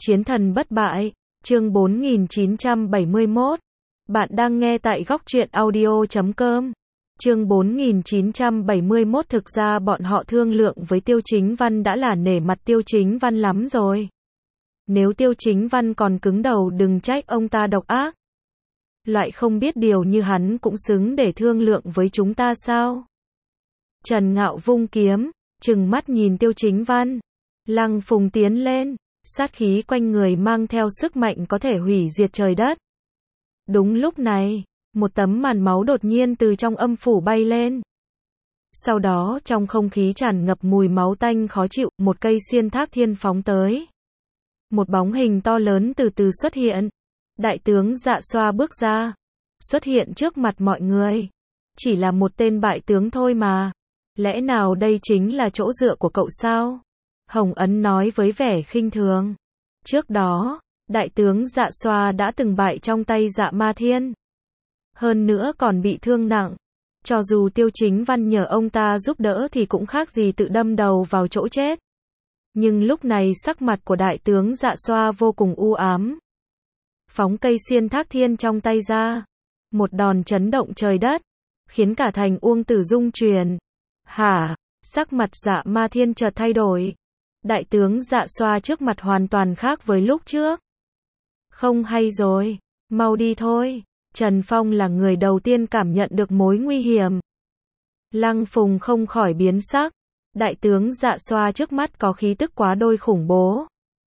Chiến thần bất bại, chương 4971. Bạn đang nghe tại góc truyện audio.com. Chương 4971. Thực ra bọn họ thương lượng với Tiêu Chính Văn đã là nể mặt Tiêu Chính Văn lắm rồi. Nếu Tiêu Chính Văn còn cứng đầu đừng trách ông ta độc ác. Loại không biết điều như hắn cũng xứng để thương lượng với chúng ta sao? Trần Ngạo vung kiếm, trừng mắt nhìn Tiêu Chính Văn. Lăng Phùng tiến lên, sát khí quanh người mang theo sức mạnh có thể hủy diệt trời đất. Đúng lúc này, một tấm màn máu đột nhiên từ trong âm phủ bay lên. Sau đó trong không khí tràn ngập mùi máu tanh khó chịu, một cây xiên thác thiên phóng tới. Một bóng hình to lớn từ từ xuất hiện. Đại tướng Dạ Xoa bước ra, xuất hiện trước mặt mọi người. Chỉ là một tên bại tướng thôi mà. Lẽ nào đây chính là chỗ dựa của cậu sao? Hồng Ấn nói với vẻ khinh thường. Trước đó, đại tướng Dạ Xoa đã từng bại trong tay Dạ Ma Thiên. Hơn nữa còn bị thương nặng. Cho dù Tiêu Chính Văn nhờ ông ta giúp đỡ thì cũng khác gì tự đâm đầu vào chỗ chết. Nhưng lúc này sắc mặt của đại tướng Dạ Xoa vô cùng u ám. Phóng cây xiên thác thiên trong tay ra. Một đòn chấn động trời đất, khiến cả thành Uông Tử rung chuyển. Hả? Sắc mặt Dạ Ma Thiên chợt thay đổi. Đại tướng Dạ Xoa trước mặt hoàn toàn khác với lúc trước. Không hay rồi, mau đi thôi. Trần Phong là người đầu tiên cảm nhận được mối nguy hiểm. Lăng Phùng không khỏi biến sắc. Đại tướng Dạ Xoa trước mắt có khí tức quá đôi khủng bố.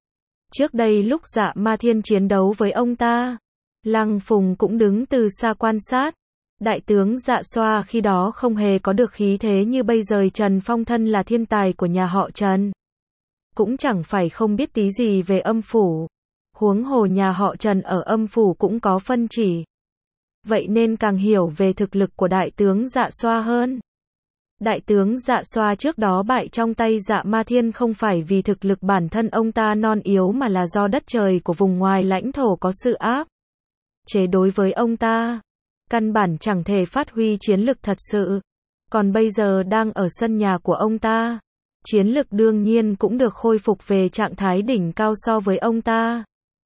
Trước đây lúc Dạ Ma Thiên chiến đấu với ông ta, Lăng Phùng cũng đứng từ xa quan sát. Đại tướng Dạ Xoa khi đó không hề có được khí thế như bây giờ. Trần Phong thân là thiên tài của nhà họ Trần, cũng chẳng phải không biết tí gì về âm phủ. Huống hồ nhà họ Trần ở âm phủ cũng có phân chỉ. Vậy nên càng hiểu về thực lực của đại tướng Dạ Xoa hơn. Đại tướng Dạ Xoa trước đó bại trong tay Dạ Ma Thiên không phải vì thực lực bản thân ông ta non yếu mà là do đất trời của vùng ngoài lãnh thổ có sự áp chế đối với ông ta. Căn bản chẳng thể phát huy chiến lực thật sự. Còn bây giờ đang ở sân nhà của ông ta, chiến lực đương nhiên cũng được khôi phục về trạng thái đỉnh cao so với ông ta.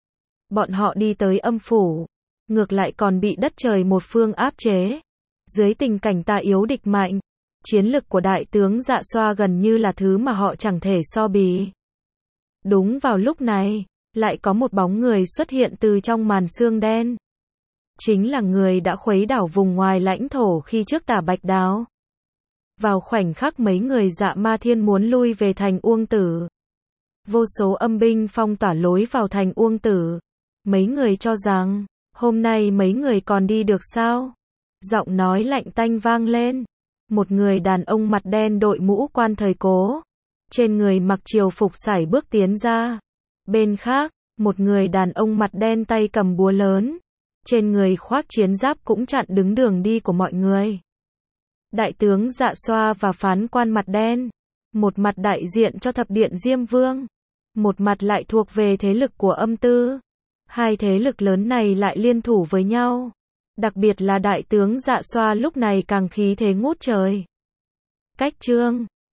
Bọn họ đi tới âm phủ, ngược lại còn bị đất trời một phương áp chế. Dưới tình cảnh ta yếu địch mạnh, chiến lực của đại tướng Dạ Xoa gần như là thứ mà họ chẳng thể so bì. Đúng vào lúc này, lại có một bóng người xuất hiện từ trong màn sương đen. Chính là người đã khuấy đảo vùng ngoài lãnh thổ khi trước Tả Bạch Đào. Vào khoảnh khắc mấy người Dạ Ma Thiên muốn lui về thành Uông Tử, vô số âm binh phong tỏa lối vào thành Uông Tử. Mấy người cho rằng, hôm nay mấy người còn đi được sao? Giọng nói lạnh tanh vang lên. Một người đàn ông mặt đen đội mũ quan thời cố, trên người mặc triều phục sải bước tiến ra. Bên khác, một người đàn ông mặt đen tay cầm búa lớn, trên người khoác chiến giáp cũng chặn đứng đường đi của mọi người. Đại tướng Dạ Xoa và phán quan mặt đen, một mặt đại diện cho thập điện Diêm Vương, một mặt lại thuộc về thế lực của âm tư. Hai thế lực lớn này lại liên thủ với nhau. Đặc biệt là đại tướng Dạ Xoa lúc này càng khí thế ngút trời. Cách chương